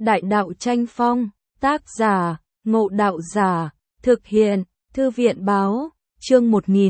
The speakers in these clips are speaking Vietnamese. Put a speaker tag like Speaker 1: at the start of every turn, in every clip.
Speaker 1: Đại đạo tranh phong, tác giả, Ngộ Đạo Giả, thực hiện, Thư viện báo, chương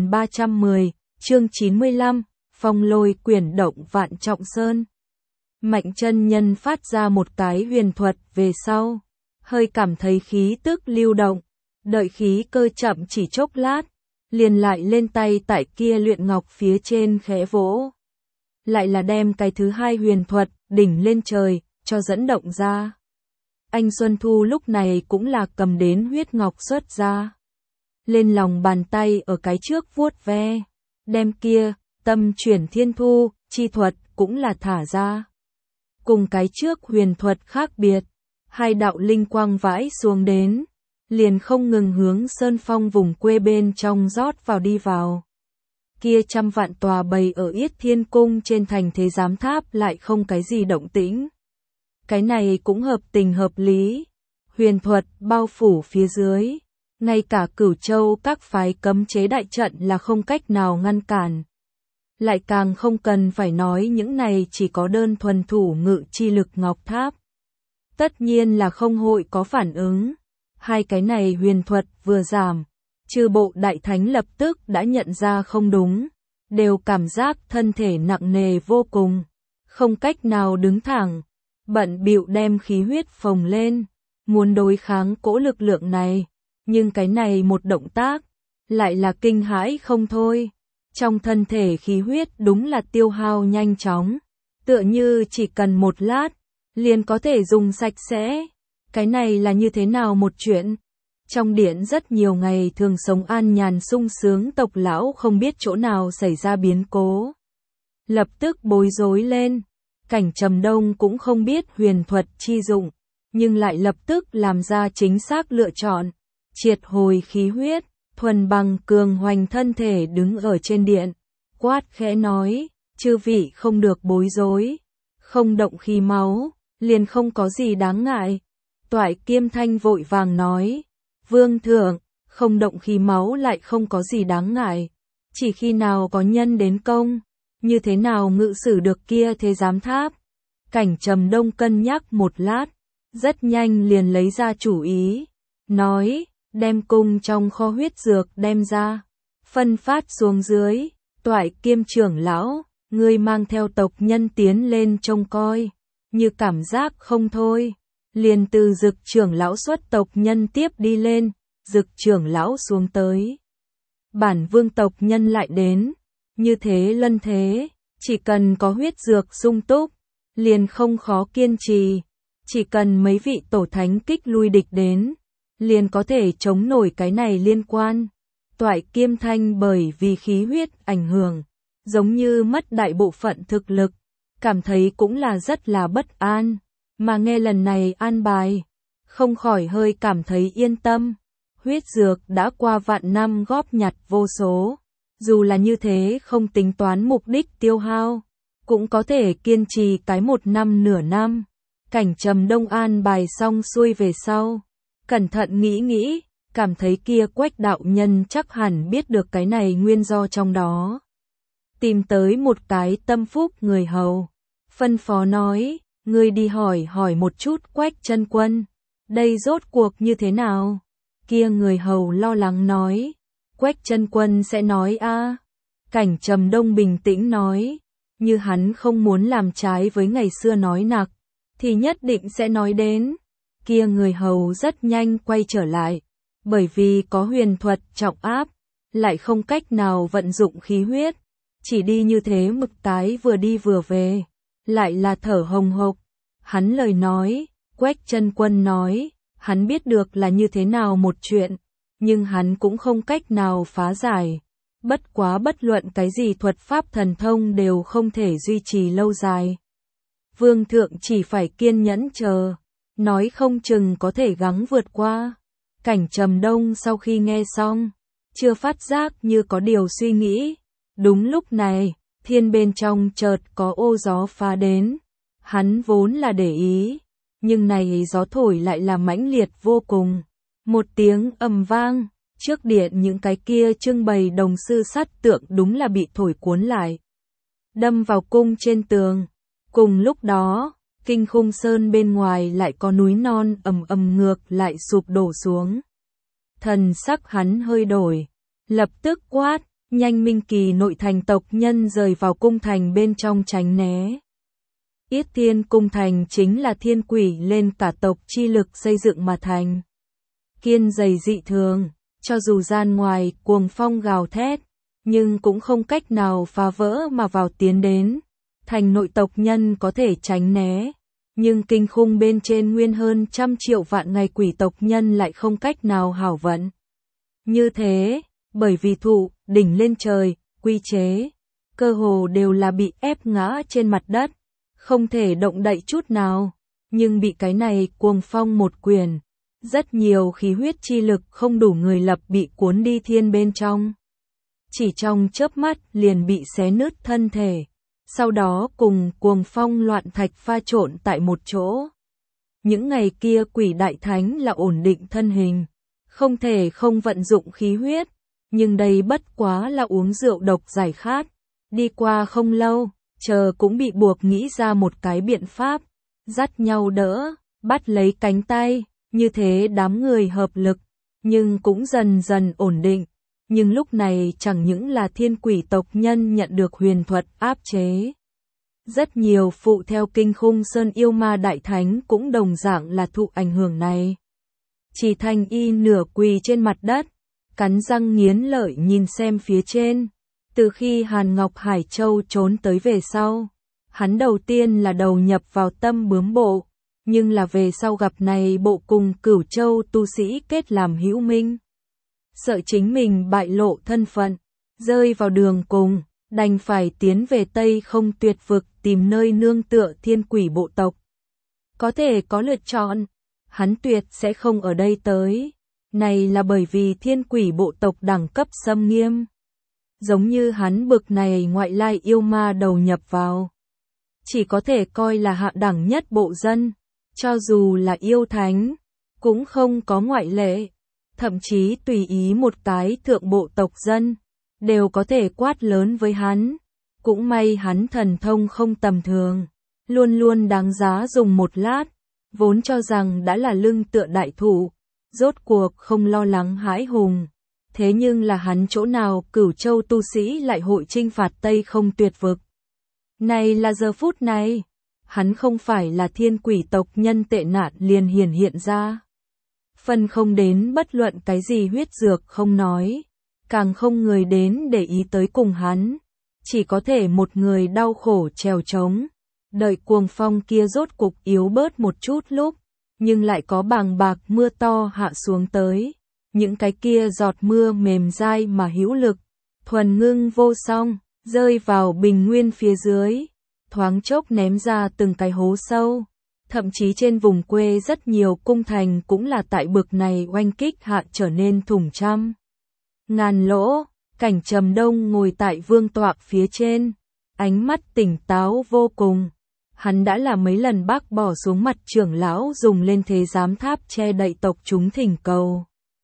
Speaker 1: 1310, chương 95, phong lôi quyển động vạn trọng sơn. Mạnh chân nhân phát ra một cái huyền thuật về sau, hơi cảm thấy khí tức lưu động, đợi khí cơ chậm chỉ chốc lát, liền lại lên tay tại kia luyện ngọc phía trên khẽ vỗ. Lại là đem cái thứ hai huyền thuật, đỉnh lên trời, cho dẫn động ra. Anh Xuân Thu lúc này cũng là cầm đến huyết ngọc xuất ra. Lên lòng bàn tay ở cái trước vuốt ve, đem kia, tâm chuyển thiên thu, chi thuật cũng là thả ra. Cùng cái trước huyền thuật khác biệt, hai đạo linh quang vãi xuống đến, liền không ngừng hướng sơn phong vùng quê bên trong rót vào đi vào. Kia trăm vạn tòa bày ở Yết Thiên Cung trên thành thế giám tháp lại không cái gì động tĩnh. Cái này cũng hợp tình hợp lý. Huyền thuật bao phủ phía dưới, ngay cả Cửu Châu các phái cấm chế đại trận là không cách nào ngăn cản. Lại càng không cần phải nói những này chỉ có đơn thuần thủ ngự chi lực ngọc tháp. Tất nhiên là không hội có phản ứng. Hai cái này huyền thuật vừa giảm, chư bộ đại thánh lập tức đã nhận ra không đúng, đều cảm giác thân thể nặng nề vô cùng, không cách nào đứng thẳng, bận bịu đem khí huyết phồng lên, muốn đối kháng cỗ lực lượng này, nhưng cái này một động tác, lại là kinh hãi không thôi. Trong thân thể khí huyết đúng là tiêu hao nhanh chóng, tựa như chỉ cần một lát, liền có thể dùng sạch sẽ. Cái này là như thế nào một chuyện? Trong điện rất nhiều ngày thường sống an nhàn sung sướng tộc lão không biết chỗ nào xảy ra biến cố. Lập tức bối rối lên, Cảnh Trầm Đông cũng không biết huyền thuật chi dụng, nhưng lại lập tức làm ra chính xác lựa chọn, triệt hồi khí huyết, thuần bằng cường hoành thân thể đứng ở trên điện, quát khẽ nói, chư vị không được bối rối, không động khí máu, liền không có gì đáng ngại. Toại Kiêm Thanh vội vàng nói, Vương thượng, không động khí máu lại không có gì đáng ngại, chỉ khi nào có nhân đến công, như thế nào ngự sử được kia thế giám tháp. Cảnh Trầm Đông cân nhắc một lát, rất nhanh liền lấy ra chủ ý, nói, đem cung trong kho huyết dược đem ra, phân phát xuống dưới. Toại Kiêm trưởng lão, ngươi mang theo tộc nhân tiến lên trông coi, như cảm giác không thôi. Liền từ Dực trưởng lão xuất tộc nhân tiếp đi lên, Dực trưởng lão xuống tới. Bản vương tộc nhân lại đến, như thế lân thế, chỉ cần có huyết dược sung túc, liền không khó kiên trì, chỉ cần mấy vị tổ thánh kích lui địch đến, liền có thể chống nổi cái này liên quan. Toại Kiêm Thanh bởi vì khí huyết ảnh hưởng, giống như mất đại bộ phận thực lực, cảm thấy cũng là rất là bất an. Mà nghe lần này an bài, không khỏi hơi cảm thấy yên tâm. Huyết dược đã qua vạn năm góp nhặt vô số, dù là như thế không tính toán mục đích tiêu hao, cũng có thể kiên trì cái một năm nửa năm. Cảnh Trầm Đông an bài xong xuôi về sau, cẩn thận nghĩ, cảm thấy kia Quách đạo nhân chắc hẳn biết được cái này nguyên do trong đó. Tìm tới một cái tâm phúc người hầu, phân phó nói, ngươi đi hỏi một chút Quách chân quân, đây rốt cuộc như thế nào? Kia người hầu lo lắng nói, Quách chân quân sẽ nói a. Cảnh Trầm Đông bình tĩnh nói, như hắn không muốn làm trái với ngày xưa nói nặc, thì nhất định sẽ nói đến. Kia người hầu rất nhanh quay trở lại, bởi vì có huyền thuật trọng áp, lại không cách nào vận dụng khí huyết, chỉ đi như thế mực tái vừa đi vừa về, lại là thở hồng hộc. Hắn lời nói, Quách chân quân nói, hắn biết được là như thế nào một chuyện, nhưng hắn cũng không cách nào phá giải. Bất quá bất luận cái gì thuật pháp thần thông đều không thể duy trì lâu dài. Vương thượng chỉ phải kiên nhẫn chờ, nói không chừng có thể gắng vượt qua. Cảnh Trầm Đông sau khi nghe xong, chưa phát giác như có điều suy nghĩ. Đúng lúc này, thiên bên trong chợt có ô gió phá đến. Hắn vốn là để ý, nhưng này gió thổi lại là mãnh liệt vô cùng. Một tiếng ầm vang, trước điện những cái kia trưng bày đồng sư sát tượng đúng là bị thổi cuốn lại, đâm vào cung trên tường. Cùng lúc đó, Kinh Khung Sơn bên ngoài lại có núi non ầm ầm ngược lại sụp đổ xuống. Thần sắc hắn hơi đổi, lập tức quát, nhanh Minh Kỳ nội thành tộc nhân rời vào cung thành bên trong tránh né. Yết Thiên cung thành chính là thiên quỷ lên cả tộc chi lực xây dựng mà thành. Kiên dày dị thường, cho dù gian ngoài cuồng phong gào thét, nhưng cũng không cách nào phá vỡ mà vào tiến đến. Thành nội tộc nhân có thể tránh né, nhưng kinh khung bên trên nguyên hơn 100 triệu vạn ngày quỷ tộc nhân lại không cách nào hảo vận. Như thế, bởi vì thụ, đỉnh lên trời, quy chế, cơ hồ đều là bị ép ngã trên mặt đất, không thể động đậy chút nào, nhưng bị cái này cuồng phong một quyền, rất nhiều khí huyết chi lực không đủ người lập bị cuốn đi thiên bên trong. Chỉ trong chớp mắt liền bị xé nứt thân thể, sau đó cùng cuồng phong loạn thạch pha trộn tại một chỗ. Những ngày kia quỷ đại thánh là ổn định thân hình, không thể không vận dụng khí huyết, nhưng đây bất quá là uống rượu độc giải khát. Đi qua không lâu, chờ cũng bị buộc nghĩ ra một cái biện pháp, dắt nhau đỡ, bắt lấy cánh tay, như thế đám người hợp lực, nhưng cũng dần dần ổn định. Nhưng lúc này chẳng những là thiên quỷ tộc nhân nhận được huyền thuật áp chế. Rất nhiều phụ theo Kinh Khung Sơn yêu ma đại thánh cũng đồng dạng là thụ ảnh hưởng này. Chỉ Thành Y nửa quỳ trên mặt đất, cắn răng nghiến lợi nhìn xem phía trên. Từ khi Hàn Ngọc Hải Châu trốn tới về sau, hắn đầu tiên là đầu nhập vào tâm bướm bộ, nhưng là về sau gặp này bộ cùng Cửu Châu tu sĩ kết làm hữu minh. Sợ chính mình bại lộ thân phận, rơi vào đường cùng, đành phải tiến về Tây Không Tuyệt Vực tìm nơi nương tựa thiên quỷ bộ tộc. Có thể có lựa chọn, hắn tuyệt sẽ không ở đây tới. Này là bởi vì thiên quỷ bộ tộc đẳng cấp xâm nghiêm. Giống như hắn bực này ngoại lai yêu ma đầu nhập vào, chỉ có thể coi là hạ đẳng nhất bộ dân, cho dù là yêu thánh, cũng không có ngoại lệ. Thậm chí tùy ý một cái thượng bộ tộc dân, đều có thể quát lớn với hắn. Cũng may hắn thần thông không tầm thường, luôn luôn đáng giá dùng một lát, vốn cho rằng đã là lưng tựa đại thủ, rốt cuộc không lo lắng hãi hùng. Thế nhưng là hắn chỗ nào Cửu Châu tu sĩ lại hội chinh phạt Tây Không Tuyệt Vực. Này là giờ phút này, hắn không phải là thiên quỷ tộc nhân tệ nạn liền hiện ra. Phần không đến bất luận cái gì huyết dược không nói, càng không người đến để ý tới cùng hắn, chỉ có thể một người đau khổ trèo trống, đợi cuồng phong kia rốt cục yếu bớt một chút lúc, nhưng lại có bàng bạc mưa to hạ xuống tới, những cái kia giọt mưa mềm dai mà hữu lực, thuần ngưng vô song, rơi vào bình nguyên phía dưới, thoáng chốc ném ra từng cái hố sâu. Thậm chí trên vùng quê rất nhiều cung thành cũng là tại bực này oanh kích hạ trở nên thủng trăm ngàn lỗ. Cảnh Trầm Đông ngồi tại vương tọa phía trên, ánh mắt tỉnh táo vô cùng. Hắn đã là mấy lần bác bỏ xuống mặt trưởng lão dùng lên thế giám tháp che đậy tộc chúng thỉnh cầu.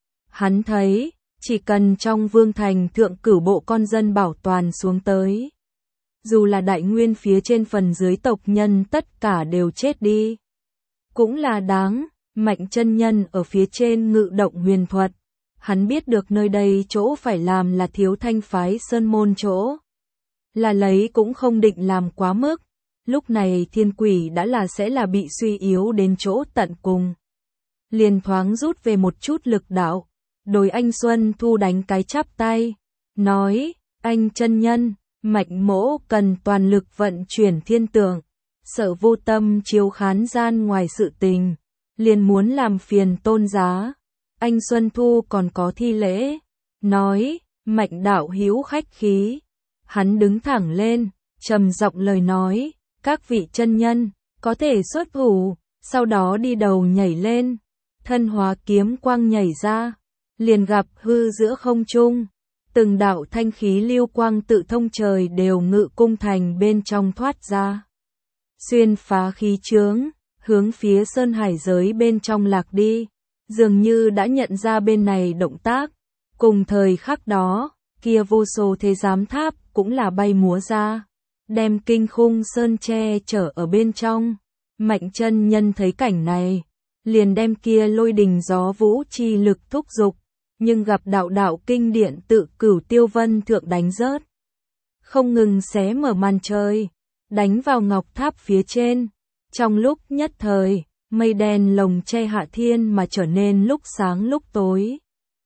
Speaker 1: Hắn thấy, chỉ cần trong vương thành thượng cửu bộ con dân bảo toàn xuống tới, dù là đại nguyên phía trên phần dưới tộc nhân tất cả đều chết đi, cũng là đáng. Mạnh chân nhân ở phía trên ngự động huyền thuật, hắn biết được nơi đây chỗ phải làm là thiếu thanh phái sơn môn chỗ, là lấy cũng không định làm quá mức. Lúc này thiên quỷ đã là sẽ là bị suy yếu đến chỗ tận cùng, liền thoáng rút về một chút lực đạo. Đối anh Xuân Thu đánh cái chắp tay, nói, anh chân nhân, Mạnh mỗ cần toàn lực vận chuyển thiên tượng, sợ vô tâm chiếu khán gian ngoài sự tình, liền muốn làm phiền tôn giá. Anh Xuân Thu còn có thi lễ, nói, Mạnh đạo hữu khách khí. Hắn đứng thẳng lên, trầm giọng lời nói, các vị chân nhân, có thể xuất thủ, sau đó đi đầu nhảy lên, thân hóa kiếm quang nhảy ra, liền gặp hư giữa không trung. Từng đạo thanh khí lưu quang tự thông trời đều ngự cung thành bên trong thoát ra. Xuyên phá khí chướng, hướng phía sơn hải giới bên trong lạc đi, dường như đã nhận ra bên này động tác. Cùng thời khắc đó, kia vô số thế giám tháp cũng là bay múa ra, đem Kinh Khung Sơn che chở ở bên trong. Mạnh chân nhân thấy cảnh này, liền đem kia lôi đình gió vũ chi lực thúc giục, nhưng gặp đạo kinh điện tự Cửu Tiêu Vân thượng đánh rớt. Không ngừng xé mở màn trời, đánh vào ngọc tháp phía trên. Trong lúc nhất thời, mây đen lồng che hạ thiên mà trở nên lúc sáng lúc tối.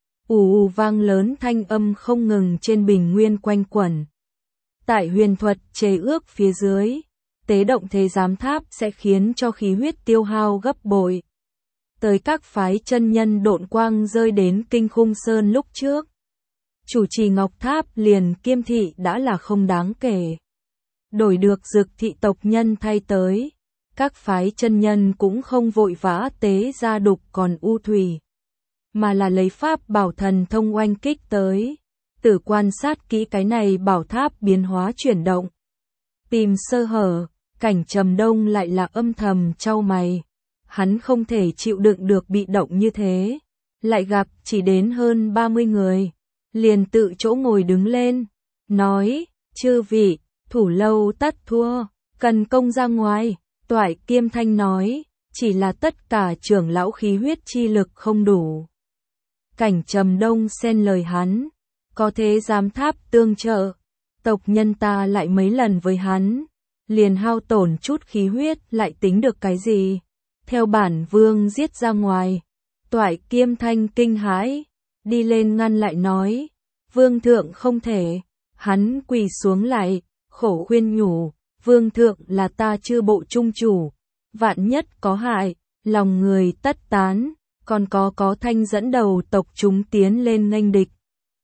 Speaker 1: Ù vang lớn thanh âm không ngừng trên bình nguyên quanh quẩn. Tại huyền thuật chế ước phía dưới, tế động thế giám tháp sẽ khiến cho khí huyết tiêu hao gấp bội. Tới các phái chân nhân độn quang rơi đến Kinh Khung Sơn lúc trước. Chủ trì ngọc tháp liền kiêm thị đã là không đáng kể. Đổi được Dực thị tộc nhân thay tới, các phái chân nhân cũng không vội vã tế ra đục còn u thủy, mà là lấy pháp bảo thần thông oanh kích tới, tự quan sát kỹ cái này bảo tháp biến hóa chuyển động. Tìm sơ hở, Cảnh Trầm Đông lại là âm thầm chau mày. Hắn không thể chịu đựng được bị động như thế, lại gặp chỉ đến hơn 30 người, liền tự chỗ ngồi đứng lên, nói, chư vị, thủ lâu tất thua, cần công ra ngoài. Toại Kiêm Thanh nói, chỉ là tất cả trưởng lão khí huyết chi lực không đủ. Cảnh Trầm Đông xen lời hắn, có thế giám tháp tương trợ, tộc nhân ta lại mấy lần với hắn, liền hao tổn chút khí huyết lại tính được cái gì, theo bản vương giết ra ngoài. Toại Kiêm Thanh kinh hãi, đi lên ngăn lại nói, vương thượng không thể. Hắn quỳ xuống lại, khổ khuyên nhủ, vương thượng là ta chư bộ trung chủ, vạn nhất có hại, lòng người tất tán, còn có Thanh dẫn đầu tộc chúng tiến lên nghênh địch.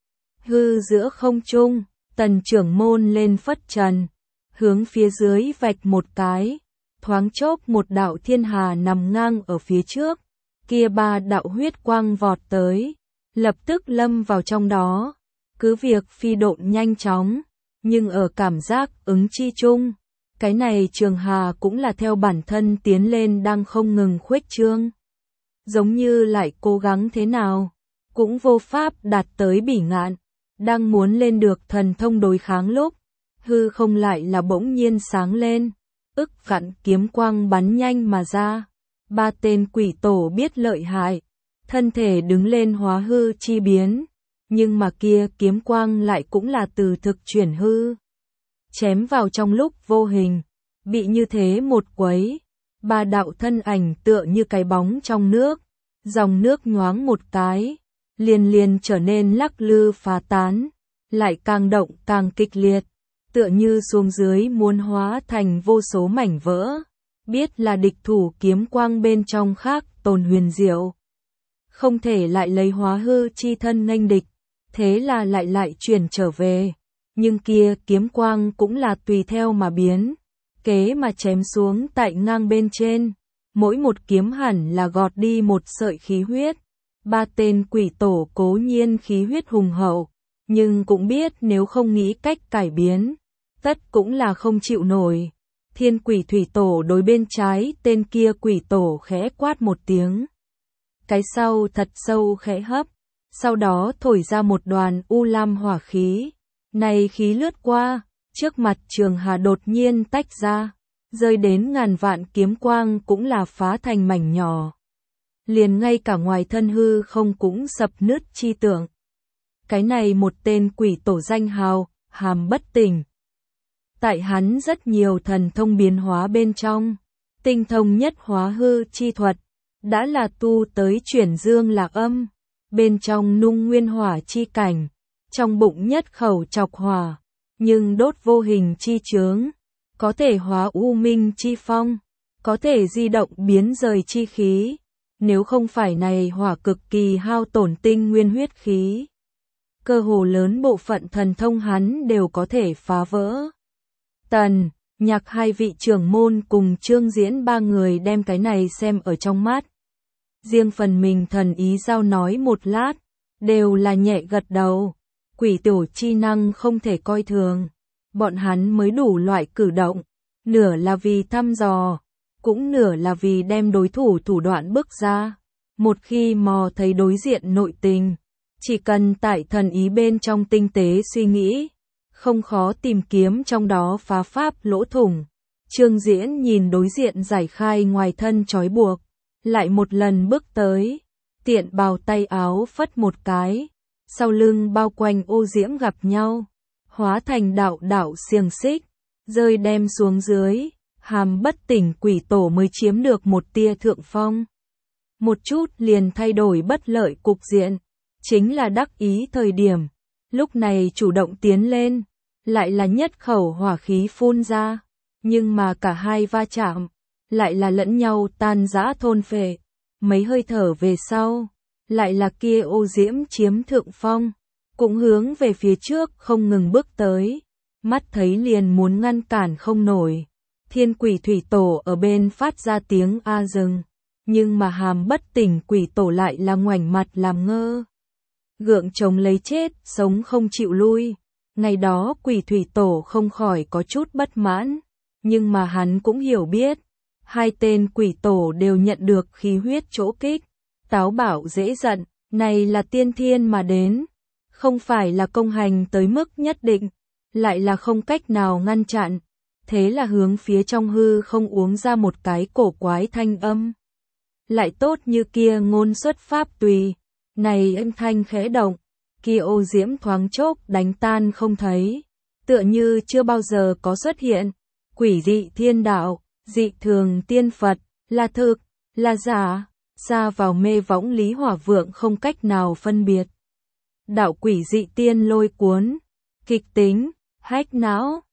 Speaker 1: Hư giữa không trung, Tần trưởng môn lên phất trần, hướng phía dưới vạch một cái, thoáng chốc một đạo thiên hà nằm ngang ở phía trước, kia ba đạo huyết quang vọt tới, lập tức lâm vào trong đó. Cứ việc phi độn nhanh chóng, nhưng ở cảm giác ứng chi chung, cái này trường hà cũng là theo bản thân tiến lên đang không ngừng khuếch trương. Giống như lại cố gắng thế nào, cũng vô pháp đạt tới bỉ ngạn, đang muốn lên được thần thông đối kháng lúc, hư không lại là bỗng nhiên sáng lên, ức vạn kiếm quang bắn nhanh mà ra. Ba tên quỷ tổ biết lợi hại, thân thể đứng lên hóa hư chi biến, nhưng mà kia kiếm quang lại cũng là từ thực chuyển hư, chém vào trong lúc vô hình, bị như thế một quấy, ba đạo thân ảnh tựa như cái bóng trong nước, dòng nước nhoáng một cái, liền trở nên lắc lư phá tán, lại càng động càng kịch liệt, tựa như xuống dưới muốn hóa thành vô số mảnh vỡ. Biết là địch thủ kiếm quang bên trong khác tồn huyền diệu, không thể lại lấy hóa hư chi thân nghênh địch, thế là lại chuyển trở về, nhưng kia kiếm quang cũng là tùy theo mà biến, kế mà chém xuống tại ngang bên trên, mỗi một kiếm hẳn là gọt đi một sợi khí huyết. Ba tên quỷ tổ cố nhiên khí huyết hùng hậu, nhưng cũng biết nếu không nghĩ cách cải biến, tất cũng là không chịu nổi. Thiên quỷ thủy tổ đối bên trái tên kia quỷ tổ khẽ quát một tiếng. Cái sau thật sâu khẽ hấp, sau đó thổi ra một đoàn u lam hỏa khí. Này khí lướt qua, trước mặt trường hà đột nhiên tách ra, rơi đến ngàn vạn kiếm quang cũng là phá thành mảnh nhỏ. Liền ngay cả ngoài thân hư không cũng sập nứt chi tượng. Cái này một tên quỷ tổ danh hào, Hàm Bất Tỉnh. Tại hắn rất nhiều thần thông biến hóa bên trong, tinh thông nhất hóa hư chi thuật, đã là tu tới chuyển dương lạc âm, bên trong nung nguyên hỏa chi cảnh, trong bụng nhất khẩu chọc hỏa, nhưng đốt vô hình chi chướng, có thể hóa u minh chi phong, có thể di động biến rời chi khí, nếu không phải này hỏa cực kỳ hao tổn tinh nguyên huyết khí. Cơ hồ lớn bộ phận thần thông hắn đều có thể phá vỡ. Tần, Nhạc hai vị trưởng môn cùng Trương Diễn ba người đem cái này xem ở trong mắt. Riêng phần mình thần ý giao nói một lát, đều là nhẹ gật đầu. Quỷ tổ chi năng không thể coi thường. Bọn hắn mới đủ loại cử động, nửa là vì thăm dò, cũng nửa là vì đem đối thủ thủ đoạn bức ra. Một khi mò thấy đối diện nội tình, chỉ cần tại thần ý bên trong tinh tế suy nghĩ, không khó tìm kiếm trong đó phá pháp lỗ thủng, Trương Diễn nhìn đối diện giải khai ngoài thân trói buộc, lại một lần bước tới, tiện bào tay áo phất một cái, sau lưng bao quanh ô diễm gặp nhau, hóa thành đạo đạo xiềng xích, rơi đem xuống dưới, Hàm Bất Tỉnh Quỷ Tổ mới chiếm được một tia thượng phong. Một chút liền thay đổi bất lợi cục diện, chính là đắc ý thời điểm, lúc này chủ động tiến lên, lại là nhất khẩu hỏa khí phun ra, nhưng mà cả hai va chạm, lại là lẫn nhau tan rã thôn phệ, mấy hơi thở về sau, lại là kia ô diễm chiếm thượng phong, cũng hướng về phía trước không ngừng bước tới, mắt thấy liền muốn ngăn cản không nổi. Thiên Quỷ Thủy Tổ ở bên phát ra tiếng a dừng, nhưng mà Hàm Bất Tỉnh Quỷ Tổ lại là ngoảnh mặt làm ngơ. Gượng chống lấy chết, sống không chịu lui. Ngày đó Quỷ Thủy Tổ không khỏi có chút bất mãn, nhưng mà hắn cũng hiểu biết, hai tên Quỷ Tổ đều nhận được khí huyết chỗ kích, táo bạo dễ giận, này là tiên thiên mà đến, không phải là công hành tới mức nhất định, lại là không cách nào ngăn chặn. Thế là hướng phía trong hư không uống ra một cái cổ quái thanh âm. Lại tốt như kia ngôn xuất pháp tùy, này âm thanh khẽ động, kia ô diễm thoáng chốc đánh tan không thấy, tựa như chưa bao giờ có xuất hiện. Quỷ dị thiên đạo, dị thường tiên Phật, là thực, là giả, xa vào mê võng Lý Hỏa Vượng không cách nào phân biệt. Đạo quỷ dị tiên lôi cuốn, kịch tính, hách não.